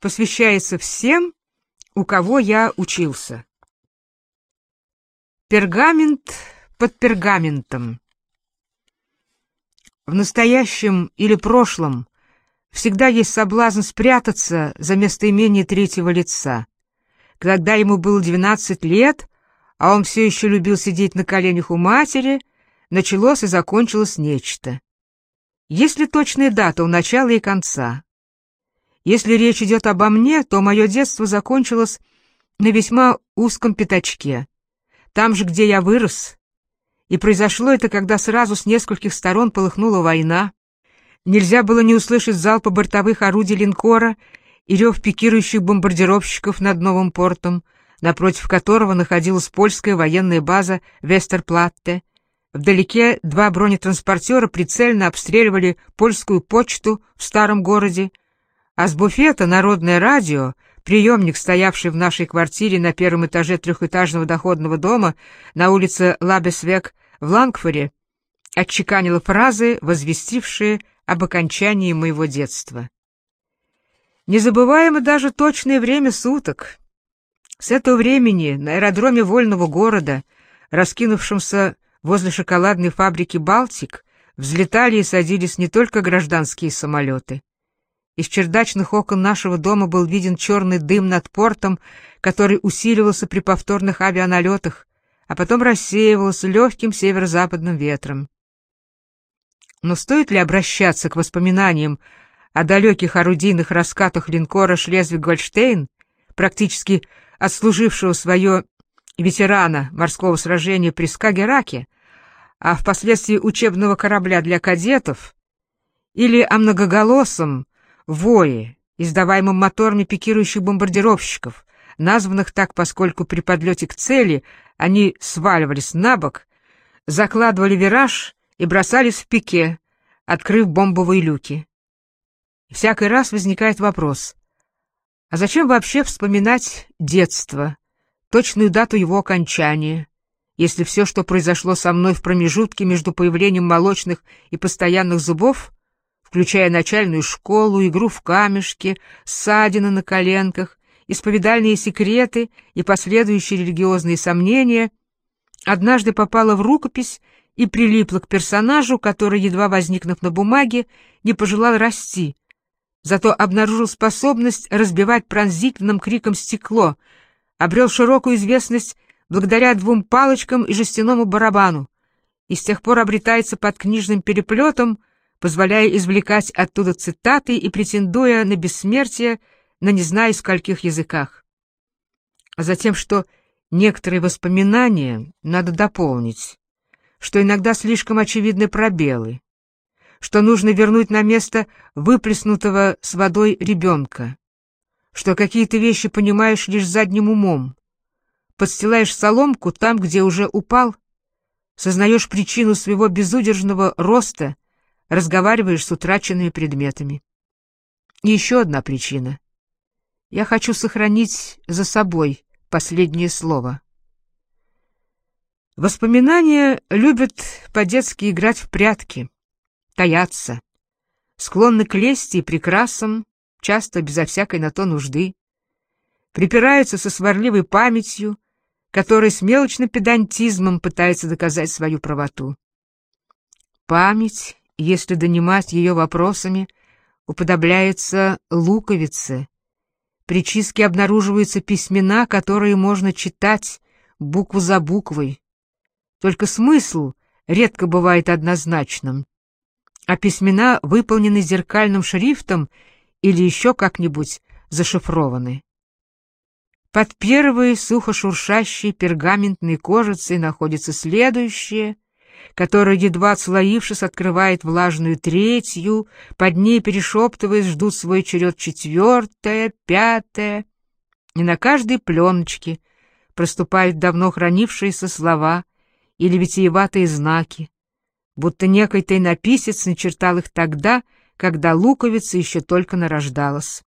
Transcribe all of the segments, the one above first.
посвящается всем, у кого я учился. Пергамент под пергаментом. В настоящем или прошлом всегда есть соблазн спрятаться за местоимение третьего лица. Когда ему было 12 лет, а он все еще любил сидеть на коленях у матери, началось и закончилось нечто. Есть ли точная дата у начала и конца? Если речь идет обо мне, то мое детство закончилось на весьма узком пятачке, там же, где я вырос. И произошло это, когда сразу с нескольких сторон полыхнула война. Нельзя было не услышать залпа бортовых орудий линкора и рев пикирующих бомбардировщиков над новым портом, напротив которого находилась польская военная база Вестерплатте. Вдалеке два бронетранспортера прицельно обстреливали польскую почту в старом городе, а с буфета народное радио, приемник, стоявший в нашей квартире на первом этаже трехэтажного доходного дома на улице Лабесвек в Лангфоре, отчеканило фразы, возвестившие об окончании моего детства. Незабываемо даже точное время суток. С этого времени на аэродроме вольного города, раскинувшемся возле шоколадной фабрики «Балтик», взлетали и садились не только гражданские самолеты. Из чердачных окон нашего дома был виден черный дым над портом, который усиливался при повторных авианалетах, а потом рассеивался легким северо-западным ветром. Но стоит ли обращаться к воспоминаниям о далеких орудийных раскатах линкора «Шлезвиг-Гольштейн», практически отслужившего свое ветерана морского сражения при Скагерраке, а впоследствии учебного корабля для кадетов, или о многоголосом вое, издаваемом моторами пикирующих бомбардировщиков, названных так, поскольку при подлете к цели они сваливались на бок, закладывали вираж и бросались в пике, открыв бомбовые люки. И всякий раз возникает вопрос: а зачем вообще вспоминать детство, точную дату его окончания, если все, что произошло со мной в промежутке между появлением молочных и постоянных зубов, включая начальную школу, игру в камешки, ссадины на коленках, исповедальные секреты и последующие религиозные сомнения, однажды попала в рукопись и прилипла к персонажу, который, едва возникнув на бумаге, не пожелал расти, зато обнаружил способность разбивать пронзительным криком стекло, обрел широкую известность благодаря двум палочкам и жестяному барабану, и с тех пор обретается под книжным переплетом, позволяя извлекать оттуда цитаты и претендуя на бессмертие на не знаю скольких языках. А затем, что некоторые воспоминания надо дополнить, что иногда слишком очевидны пробелы, что нужно вернуть на место выплеснутого с водой ребенка, что какие-то вещи понимаешь лишь задним умом, подстилаешь соломку там, где уже упал, сознаешь причину своего безудержного роста, разговариваешь с утраченными предметами. И еще одна причина. Я хочу сохранить за собой последнее слово. Воспоминания любят по-детски играть в прятки, таятся, склонны к лести и прикрасам, часто безо всякой на то нужды, припираются со сварливой памятью, которая с мелочным педантизмом пытается доказать свою правоту. Память, если донимать ее вопросами, уподобляется луковице. При чистке обнаруживаются письмена, которые можно читать букву за буквой. Только смысл редко бывает однозначным, а письмена выполнены зеркальным шрифтом или еще как-нибудь зашифрованы. Под первой сухо шуршащей пергаментной кожицей находится следующее, которое, едва отслоившись, открывает влажную третью, под ней, перешептываясь, ждут свой черед четвертая, пятая, и на каждой пленочке проступают давно хранившиеся слова или витиеватые знаки, будто некий тайнописец начертал их тогда, когда луковица еще только нарождалась.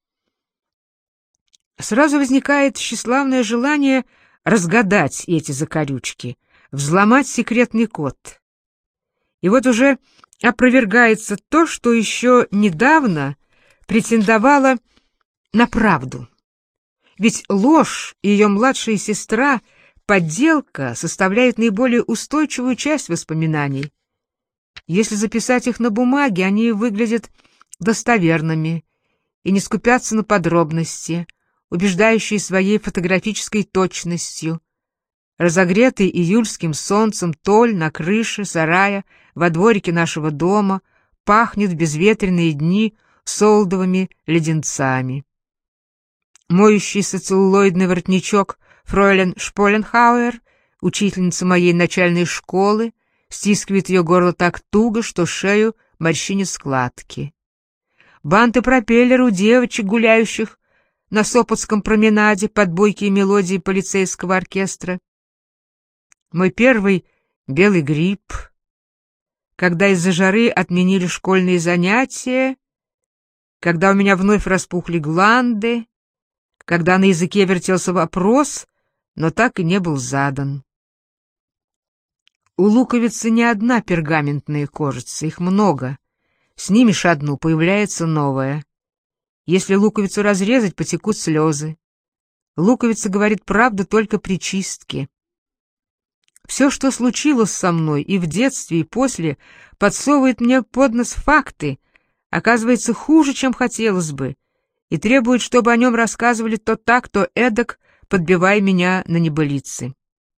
Сразу возникает тщеславное желание разгадать эти закорючки, взломать секретный код. И вот уже опровергается то, что еще недавно претендовало на правду. Ведь ложь и ее младшая сестра, подделка, составляют наиболее устойчивую часть воспоминаний. Если записать их на бумаге, они выглядят достоверными и не скупятся на подробности, убеждающие своей фотографической точностью. Разогретый июльским солнцем толь на крыше сарая во дворике нашего дома пахнет в безветренные дни солдовыми леденцами. Моющийся целлулоидный воротничок фройлен Шполенхауэр, учительница моей начальной школы, стискивает ее горло так туго, что шею морщинят складки. Бант и пропеллер у девочек, гуляющих на Сопотском променаде под бойкие мелодии полицейского оркестра. Мой первый белый грипп, когда из-за жары отменили школьные занятия, когда у меня вновь распухли гланды, когда на языке вертелся вопрос, но так и не был задан. У луковицы не одна пергаментная кожица, их много. Снимешь одну, появляется новая. Если луковицу разрезать, потекут слезы. Луковица говорит правду только при чистке. Все, что случилось со мной и в детстве, и после, подсовывает мне под нос факты, оказывается хуже, чем хотелось бы, и требует, чтобы о нем рассказывали то так, то эдак, подбивая меня на небылицы.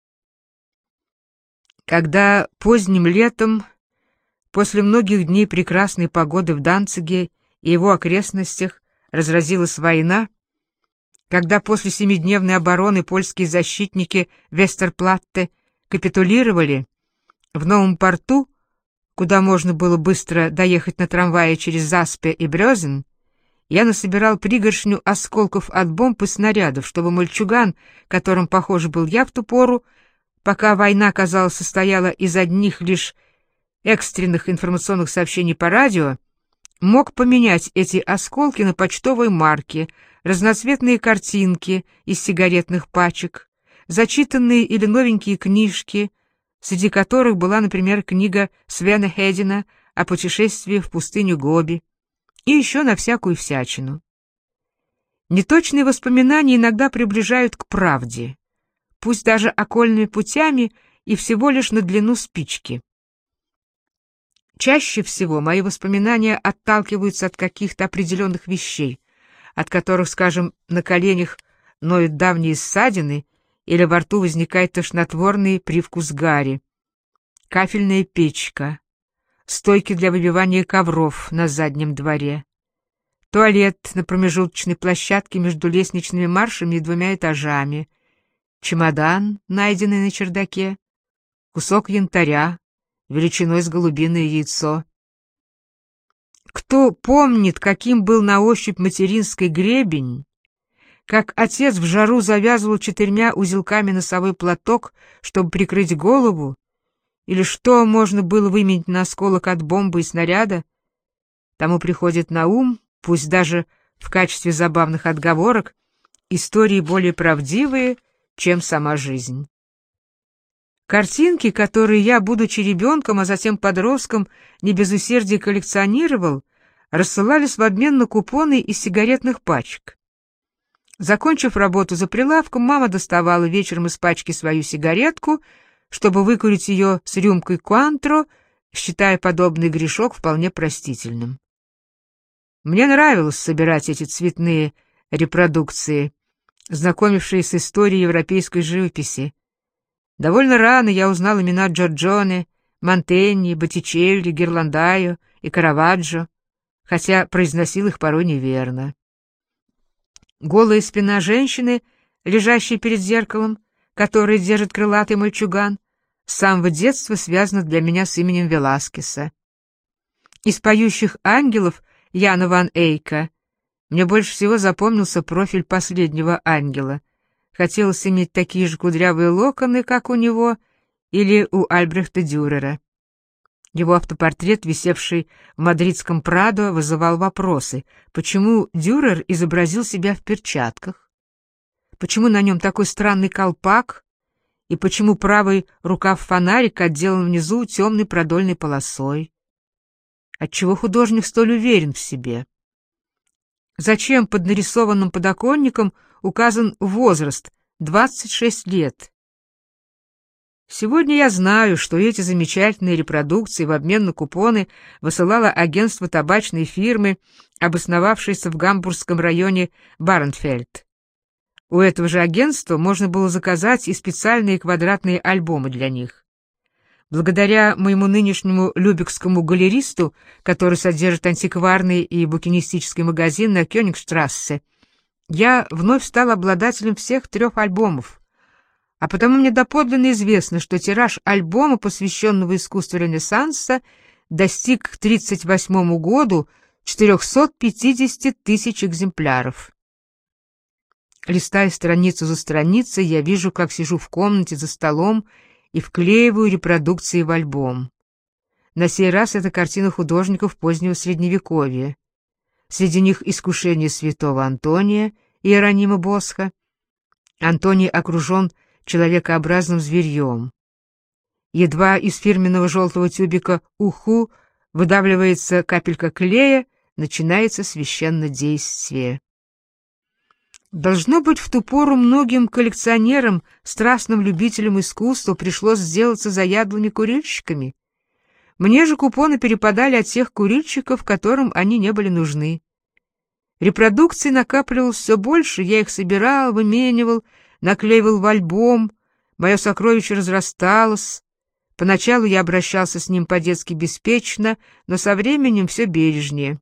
Когда поздним летом, после многих дней прекрасной погоды в Данциге и его окрестностях, разразилась война, когда после 7-дневной обороны польские защитники Вестерплатте капитулировали, в новом порту, куда можно было быстро доехать на трамвае через Заспе и Брёзен, я насобирал пригоршню осколков от бомб и снарядов, чтобы мальчуган, которым, похоже, был я в ту пору, пока война, казалось, состояла из одних лишь экстренных информационных сообщений по радио, мог поменять эти осколки на почтовые марки, разноцветные картинки из сигаретных пачек, зачитанные или новенькие книжки, среди которых была, например, книга Свена Хедина о путешествии в пустыню Гоби, и еще на всякую всячину. Неточные воспоминания иногда приближают к правде, пусть даже окольными путями и всего лишь на длину спички. Чаще всего мои воспоминания отталкиваются от каких-то определенных вещей, от которых, скажем, на коленях ноют давние ссадины или во рту возникает тошнотворный привкус гари, кафельная печка, стойки для выбивания ковров на заднем дворе, туалет на промежуточной площадке между лестничными маршами и 2 этажами, чемодан, найденный на чердаке, кусок янтаря величиной с голубиное яйцо. Кто помнит, каким был на ощупь материнский гребень, как отец в жару завязывал 4 узелками носовой платок, чтобы прикрыть голову, или что можно было выменить на осколок от бомбы и снаряда, тому приходит на ум, пусть даже в качестве забавных отговорок, истории более правдивые, чем сама жизнь. Картинки, которые я, будучи ребенком, а затем подростком, не без усердия коллекционировал, рассылались в обмен на купоны из сигаретных пачек. Закончив работу за прилавком, мама доставала вечером из пачки свою сигаретку, чтобы выкурить ее с рюмкой Куантро, считая подобный грешок вполне простительным. Мне нравилось собирать эти цветные репродукции, знакомившие с историей европейской живописи. Довольно рано я узнал имена Джорджоне, Монтеньи, Боттичелли, Гирландайо и Караваджо, хотя произносил их порой неверно. Голая спина женщины, лежащей перед зеркалом, которое держит крылатый мальчуган, с самого детства связана для меня с именем Веласкеса. Из «Поющих ангелов» Яна ван Эйка мне больше всего запомнился профиль последнего ангела. Хотелось иметь такие же кудрявые локоны, как у него, или у Альбрехта Дюрера. Его автопортрет, висевший в мадридском Прадо, вызывал вопросы. Почему Дюрер изобразил себя в перчатках? Почему на нем такой странный колпак? И почему правый рукав-фонарик отделан внизу темной продольной полосой? Отчего художник столь уверен в себе? Зачем под нарисованным подоконником указан возраст — 26 лет? Сегодня я знаю, что эти замечательные репродукции в обмен на купоны высылало агентство табачной фирмы, обосновавшееся в гамбургском районе Барнфельд. У этого же агентства можно было заказать и специальные квадратные альбомы для них. Благодаря моему нынешнему любекскому галеристу, который содержит антикварный и букинистический магазин на Кёнигштрассе, я вновь стал обладателем всех 3 альбомов, а потому мне доподлинно известно, что тираж альбома, посвященного искусству Ренессанса, достиг к 1938 году 450 тысяч экземпляров. Листая страницу за страницей, я вижу, как сижу в комнате за столом и вклеиваю репродукции в альбом. На сей раз это картина художников позднего Средневековья. Среди них «Искушение святого Антония» Иеронима Босха. Антоний окружен человекообразным зверьем. Едва из фирменного желтого тюбика уху выдавливается капелька клея, начинается священнодействие. Должно быть, в ту пору многим коллекционерам, страстным любителям искусства пришлось сделаться заядлыми курильщиками. Мне же купоны перепадали от тех курильщиков, которым они не были нужны. Репродукций накапливалось все больше, я их собирал, выменивал, наклеивал в альбом, мое сокровище разрасталось. Поначалу я обращался с ним по-детски беспечно, но со временем все бережнее.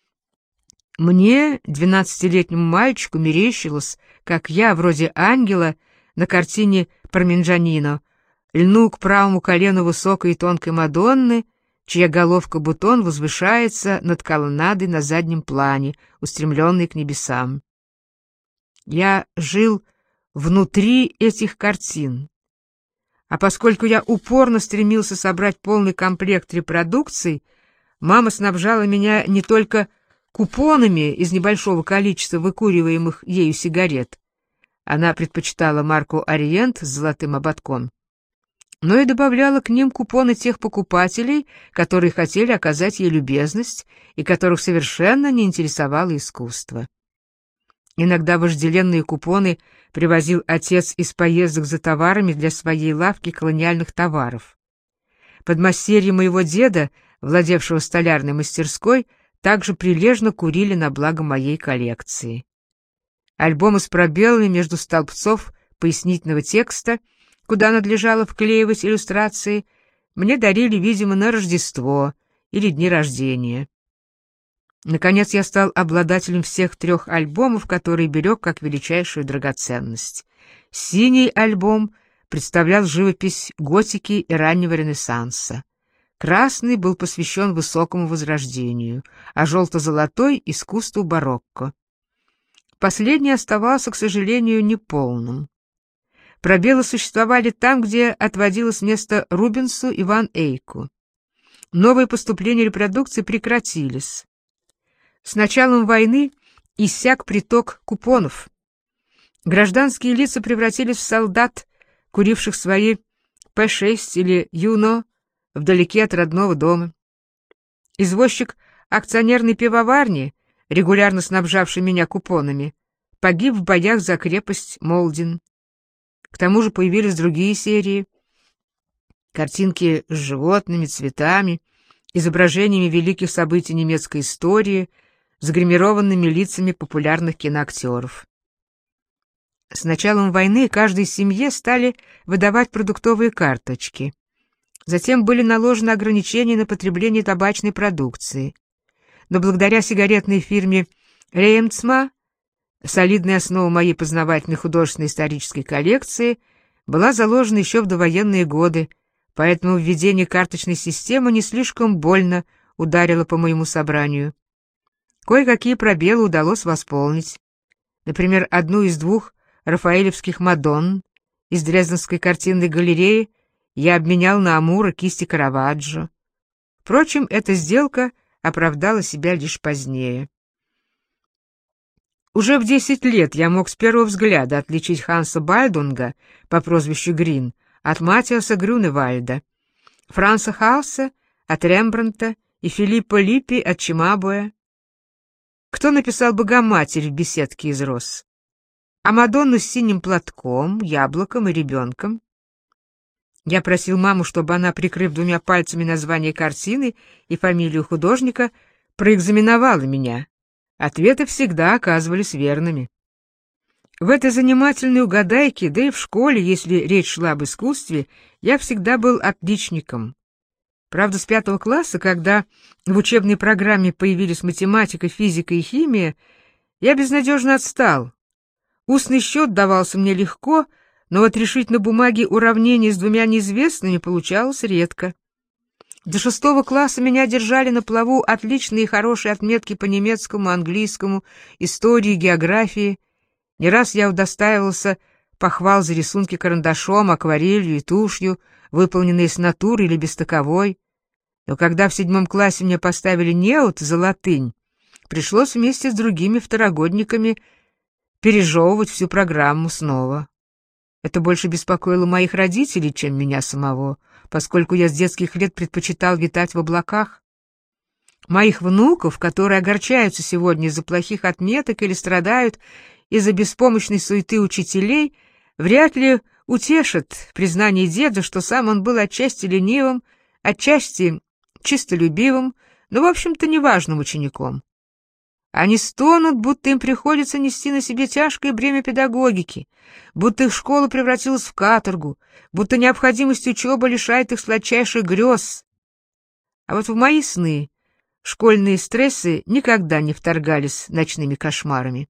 Мне, 12-летнему мальчику, мерещилось, как я, вроде ангела, на картине Парминджанино, льну к правому колену высокой и тонкой Мадонны, чья головка-бутон возвышается над колоннадой на заднем плане, устремленной к небесам. Я жил внутри этих картин. А поскольку я упорно стремился собрать полный комплект репродукций, мама снабжала меня не только купонами из небольшого количества выкуриваемых ею сигарет, она предпочитала марку «Ориент» с золотым ободком, но и добавляла к ним купоны тех покупателей, которые хотели оказать ей любезность и которых совершенно не интересовало искусство. Иногда вожделенные купоны привозил отец из поездок за товарами для своей лавки колониальных товаров. Подмастерье моего деда, владевшего столярной мастерской, также прилежно курили на благо моей коллекции. Альбомы с пробелами между столбцов пояснительного текста, куда надлежало вклеивать иллюстрации, мне дарили, видимо, на Рождество или дни рождения. Наконец я стал обладателем всех 3 альбомов, которые берег как величайшую драгоценность. Синий альбом представлял живопись готики и раннего Ренессанса. Красный был посвящен высокому возрождению, а желто-золотой — искусству барокко. Последний оставался, к сожалению, неполным. Пробелы существовали там, где отводилось место Рубенсу и Ван Эйку. Новые поступления репродукций прекратились. С началом войны иссяк приток купонов. Гражданские лица превратились в солдат, куривших свои П-6 или Юно вдалеке от родного дома. Извозчик акционерной пивоварни, регулярно снабжавший меня купонами, погиб в боях за крепость Молдин. К тому же появились другие серии. Картинки с животными, цветами, изображениями великих событий немецкой истории, с гримированными лицами популярных киноактеров. С началом войны каждой семье стали выдавать продуктовые карточки. Затем были наложены ограничения на потребление табачной продукции. Но благодаря сигаретной фирме Реймцма, солидная основа моей познавательной художественной исторической коллекции, была заложена еще в довоенные годы, поэтому введение карточной системы не слишком больно ударило по моему собранию. Кое-какие пробелы удалось восполнить. Например, одну из 2 рафаэлевских Мадонн из Дрезденской картинной галереи я обменял на Амура кисти Караваджо. Впрочем, эта сделка оправдала себя лишь позднее. Уже в 10 лет я мог с первого взгляда отличить Ханса Бальдунга по прозвищу Грин от Матиаса Грюневальда, Франца Хауса от Рембрандта и Филиппа Липпи от Чимабуэ. Кто написал «Богоматерь» в беседке из роз? А Мадонну с синим платком, яблоком и ребенком? Я просил маму, чтобы она, прикрыв двумя пальцами название картины и фамилию художника, проэкзаменовала меня. Ответы всегда оказывались верными. В этой занимательной угадайке, да и в школе, если речь шла об искусстве, я всегда был отличником. Правда, с 5 класса, когда в учебной программе появились математика, физика и химия, я безнадежно отстал. Устный счет давался мне легко, но вот решить на бумаге уравнение с двумя неизвестными получалось редко. До 6 класса меня держали на плаву отличные и хорошие отметки по немецкому, английскому, истории, географии. Не раз я удостаивался похвал за рисунки карандашом, акварелью и тушью, выполненные с натуры или без таковой. Но когда в 7 классе мне поставили неуд за латынь, пришлось вместе с другими второгодниками пережевывать всю программу снова. Это больше беспокоило моих родителей, чем меня самого, поскольку я с детских лет предпочитал витать в облаках. Моих внуков, которые огорчаются сегодня из-за плохих отметок или страдают из-за беспомощной суеты учителей, вряд ли утешит признание деда, что сам он был отчасти ленивым, отчасти чистолюбивым, но, в общем-то, неважным учеником. Они стонут, будто им приходится нести на себе тяжкое бремя педагогики, будто их школа превратилась в каторгу, будто необходимость учебы лишает их сладчайших грез. А вот в мои сны школьные стрессы никогда не вторгались ночными кошмарами.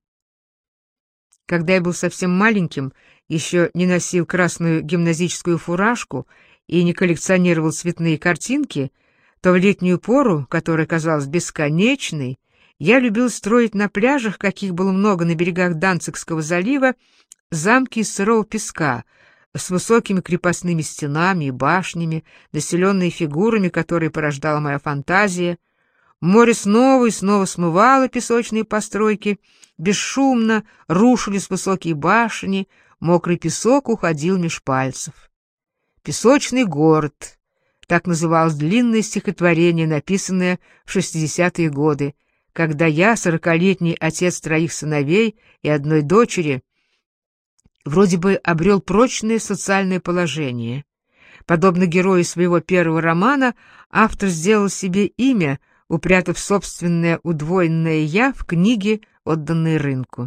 Когда я был совсем маленьким, еще не носил красную гимназическую фуражку и не коллекционировал цветные картинки, то в летнюю пору, которая казалась бесконечной, я любил строить на пляжах, каких было много на берегах Данцигского залива, замки из сырого песка с высокими крепостными стенами и башнями, населенные фигурами, которые порождала моя фантазия. Море снова и снова смывало песочные постройки, бесшумно рушились высокие башни, мокрый песок уходил меж пальцев. «Песочный город» — так называлось длинное стихотворение, написанное в 60-е годы, когда я, 40-летний отец 3 сыновей и 1 дочери, вроде бы обрел прочное социальное положение. Подобно герою своего первого романа, автор сделал себе имя, упрятав собственное удвоенное «я» в книге, отданной рынку.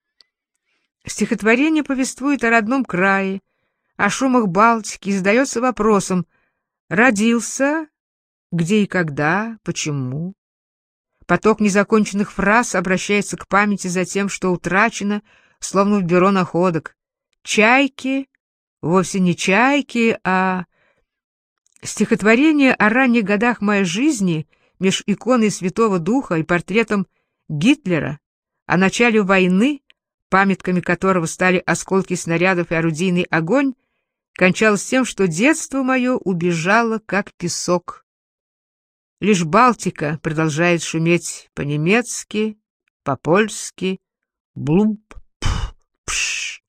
Стихотворение повествует о родном крае, о шумах Балтики и задается вопросом: родился, где и когда, почему? Поток незаконченных фраз обращается к памяти за тем, что утрачено, словно в бюро находок. Чайки, вовсе не чайки, а... Стихотворение о ранних годах моей жизни меж иконой Святого Духа и портретом Гитлера, о начале войны, памятками которого стали осколки снарядов и орудийный огонь, кончалось тем, что детство мое убежало, как песок. Лишь Балтика продолжает шуметь по-немецки, по-польски, блуб, пф, пш.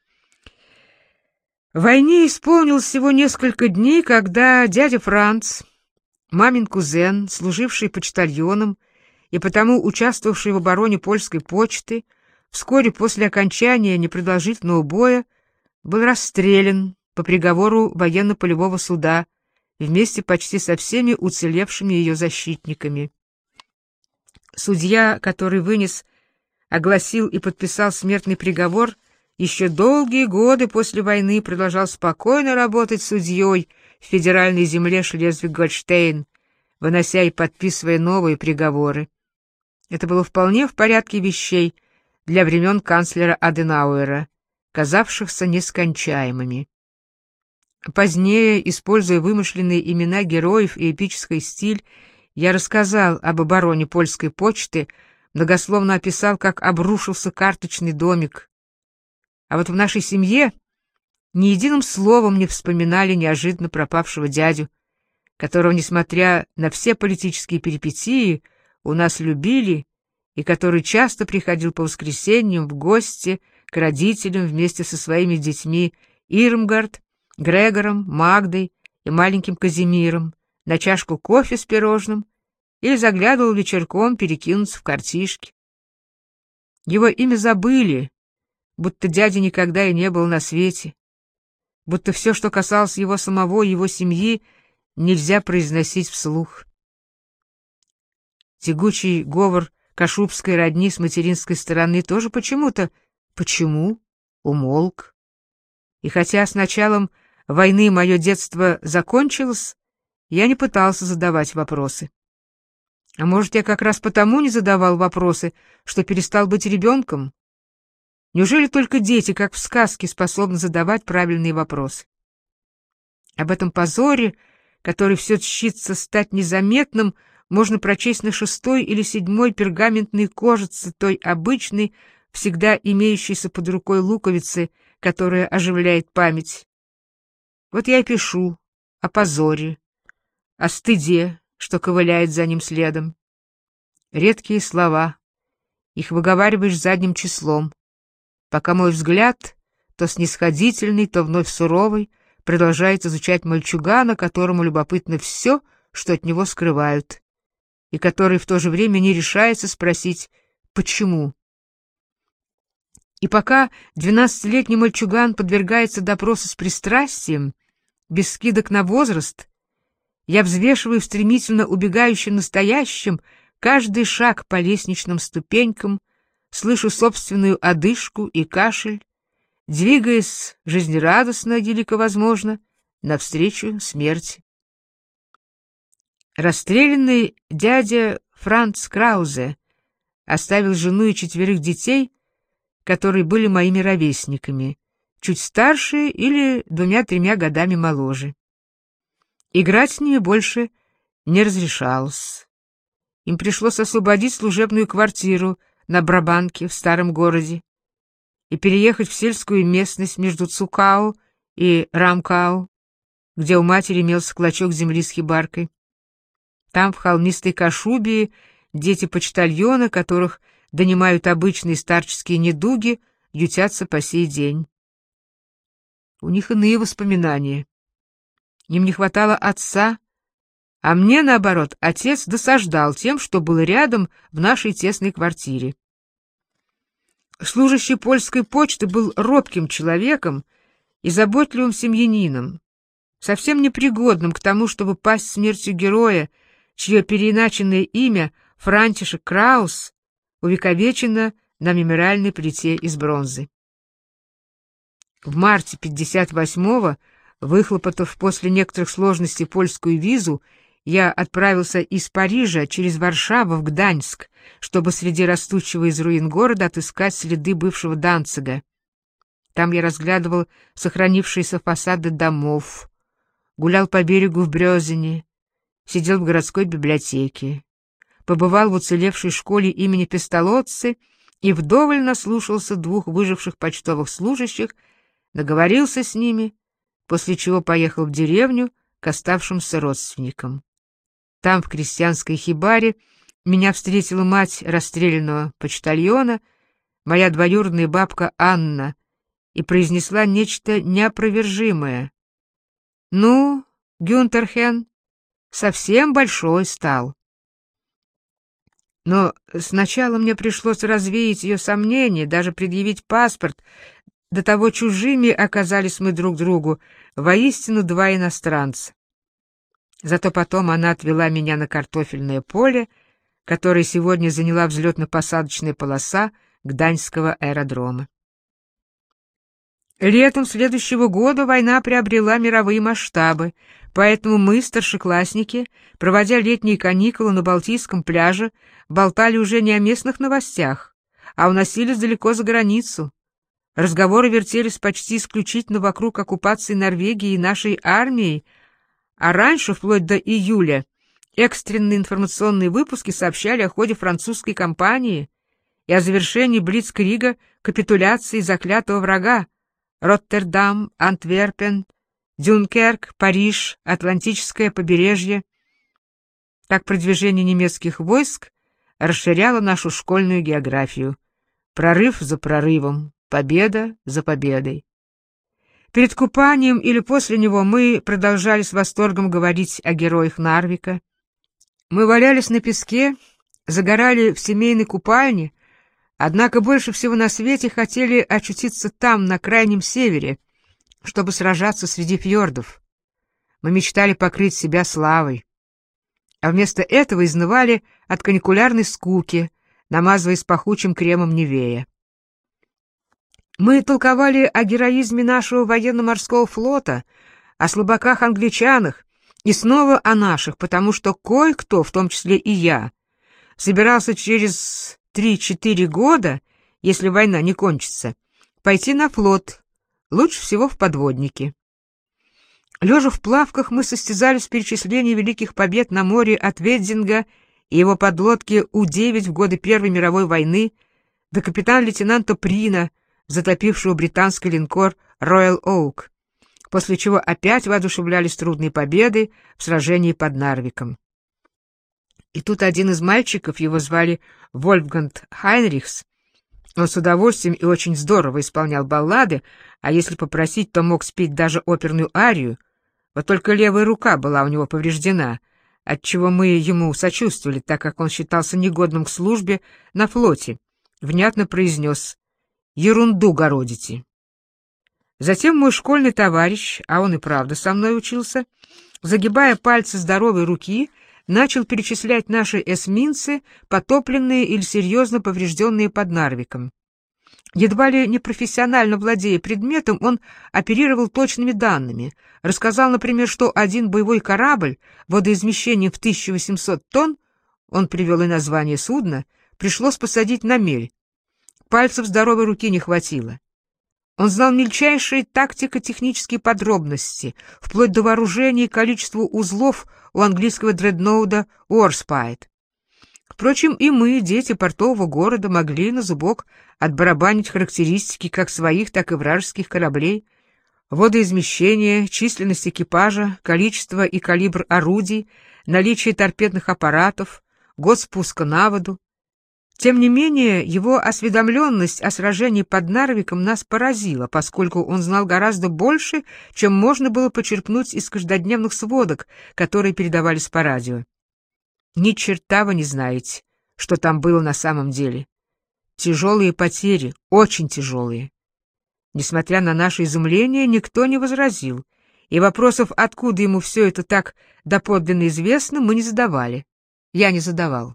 Войне исполнилось всего несколько дней, когда дядя Франц, мамин кузен, служивший почтальоном и потому участвовавший в обороне польской почты, вскоре после окончания непродолжительного боя был расстрелян по приговору военно-полевого суда вместе почти со всеми уцелевшими ее защитниками. Судья, который вынес, огласил и подписал смертный приговор, еще долгие годы после войны продолжал спокойно работать судьей в федеральной земле Шлезвиг-Гольштейн, вынося и подписывая новые приговоры. Это было вполне в порядке вещей для времен канцлера Аденауэра, казавшихся нескончаемыми. Позднее, используя вымышленные имена героев и эпический стиль, я рассказал об обороне польской почты, многословно описал, как обрушился карточный домик. А вот в нашей семье ни единым словом не вспоминали неожиданно пропавшего дядю, которого, несмотря на все политические перипетии, у нас любили и который часто приходил по воскресеньям в гости к родителям вместе со своими детьми Ирмгард, Грегором, Магдой и маленьким Казимиром на чашку кофе с пирожным или заглядывал вечерком перекинуться в картишки. Его имя забыли, будто дядя никогда и не был на свете, будто все, что касалось его самого и его семьи, нельзя произносить вслух. Тягучий говор кашубской родни с материнской стороны тоже почему-то, умолк. И хотя с началом войны мое детство закончилось, я не пытался задавать вопросы. А может, я как раз потому не задавал вопросы, что перестал быть ребенком? Неужели только дети, как в сказке, способны задавать правильные вопросы? Об этом позоре, который все тщится стать незаметным, можно прочесть на 6-й или 7-й пергаментной кожице той обычной, всегда имеющейся под рукой луковицы, которая оживляет память. Вот я и пишу о позоре, о стыде, что ковыляет за ним следом. Редкие слова, их выговариваешь задним числом, пока мой взгляд, то снисходительный, то вновь суровый, продолжает изучать мальчугана, которому любопытно все, что от него скрывают, и который в то же время не решается спросить «почему?». И пока 12-летний мальчуган подвергается допросу с пристрастием, без скидок на возраст, я взвешиваю в стремительно убегающем настоящем каждый шаг по лестничным ступенькам, слышу собственную одышку и кашель, двигаясь жизнерадостно, елико возможно, навстречу смерти. Расстрелянный дядя Франц Краузе оставил жену и 4 детей, которые были моими ровесниками, чуть старше или 2-3 годами моложе. Играть с ними больше не разрешалось. Им пришлось освободить служебную квартиру на Брабанке в старом городе и переехать в сельскую местность между Цукау и Рамкау, где у матери имелся клочок земли с хибаркой. Там, в холмистой Кашубии, дети почтальона, которых донимают обычные старческие недуги, ютятся по сей день. У них иные воспоминания. Им не хватало отца, а мне, наоборот, отец досаждал тем, что был рядом в нашей тесной квартире. Служащий польской почты был робким человеком и заботливым семьянином, совсем непригодным к тому, чтобы пасть смертью героя, чье переиначенное имя Франтишек Краус увековечено на мемориальной плите из бронзы. В марте 58-го, выхлопотав после некоторых сложностей польскую визу, я отправился из Парижа через Варшаву в Гданьск, чтобы среди растущего из руин города отыскать следы бывшего Данцига. Там я разглядывал сохранившиеся фасады домов, гулял по берегу в Брёзене, сидел в городской библиотеке, побывал в уцелевшей школе имени Пестолоцци и вдоволь наслушался 2 выживших почтовых служащих, наговорился с ними, после чего поехал в деревню к оставшимся родственникам. Там, в крестьянской хибаре, меня встретила мать расстрелянного почтальона, моя двоюродная бабка Анна, и произнесла нечто неопровержимое. «Ну, Гюнтерхен, совсем большой стал». Но сначала мне пришлось развеять ее сомнения, даже предъявить паспорт. До того чужими оказались мы друг другу, воистину 2 иностранца. Зато потом она отвела меня на картофельное поле, которое сегодня заняла взлетно-посадочная полоса Гданьского аэродрома. Летом следующего года война приобрела мировые масштабы, поэтому мы, старшеклассники, проводя летние каникулы на Балтийском пляже, болтали уже не о местных новостях, а уносились далеко за границу. Разговоры вертелись почти исключительно вокруг оккупации Норвегии и нашей армией, а раньше, вплоть до июля, экстренные информационные выпуски сообщали о ходе французской кампании и о завершении блицкрига капитуляции заклятого врага Роттердам, Антверпен, Дюнкерк, Париж, Атлантическое побережье. Так продвижение немецких войск расширяло нашу школьную географию. Прорыв за прорывом, победа за победой. Перед купанием или после него мы продолжали с восторгом говорить о героях Нарвика. Мы валялись на песке, загорали в семейной купальне, Однако больше всего на свете хотели очутиться там, на крайнем севере, чтобы сражаться среди фьордов. Мы мечтали покрыть себя славой, а вместо этого изнывали от каникулярной скуки, намазываясь пахучим кремом Нивея. Мы толковали о героизме нашего военно-морского флота, о слабаках-англичанах и снова о наших, потому что кое-кто, в том числе и я, собирался через 3-4 года, если война не кончится, пойти на флот, лучше всего в подводники. Лежа в плавках, мы состязались в перечислении великих побед на море от Веддинга и его подлодки У-9 в годы Первой мировой войны до капитана-лейтенанта Прина, затопившего британский линкор Royal Oak, после чего опять воодушевлялись трудной победой в сражении под Нарвиком. И тут один из мальчиков, его звали Вольфганг Хайнрихс, он с удовольствием и очень здорово исполнял баллады, а если попросить, то мог спеть даже оперную арию, вот только левая рука была у него повреждена, отчего мы ему сочувствовали, так как он считался негодным к службе на флоте, внятно произнес: «Ерунду городите». Затем мой школьный товарищ, а он и правда со мной учился, загибая пальцы здоровой руки, начал перечислять наши эсминцы, потопленные или серьезно поврежденные под Нарвиком. Едва ли не профессионально владея предметом, он оперировал точными данными, рассказал, например, что один боевой корабль водоизмещением в 1800 тонн, он привел и название судна, пришлось посадить на мель. Пальцев здоровой руки не хватило. Он знал мельчайшие тактико-технические подробности, вплоть до вооружения и количества узлов у английского дредноуда Уорспайд. Впрочем, и мы, дети портового города, могли на зубок отбарабанить характеристики как своих, так и вражеских кораблей, водоизмещение, численность экипажа, количество и калибр орудий, наличие торпедных аппаратов, год спуска на воду. Тем не менее, его осведомленность о сражении под Нарвиком нас поразила, поскольку он знал гораздо больше, чем можно было почерпнуть из каждодневных сводок, которые передавались по радио. Ни черта вы не знаете, что там было на самом деле. Тяжелые потери, очень тяжелые. Несмотря на наше изумление, никто не возразил, и вопросов, откуда ему все это так доподлинно известно, мы не задавали. Я не задавал.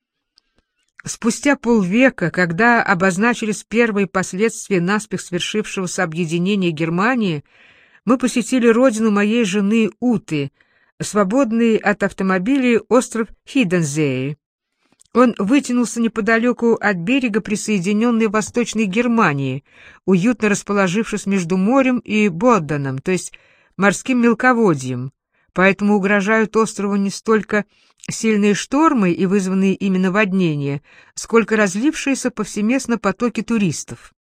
Спустя полвека, когда обозначились первые последствия наспех свершившегося объединения Германии, мы посетили родину моей жены Уты, свободный от автомобилей остров Хиддензее. Он вытянулся неподалеку от берега присоединенной Восточной Германии, уютно расположившись между морем и Бодденом, то есть морским мелководьем, поэтому угрожают острову не столько сильные штормы и вызванные ими наводнения, сколько разлившиеся повсеместно потоки туристов.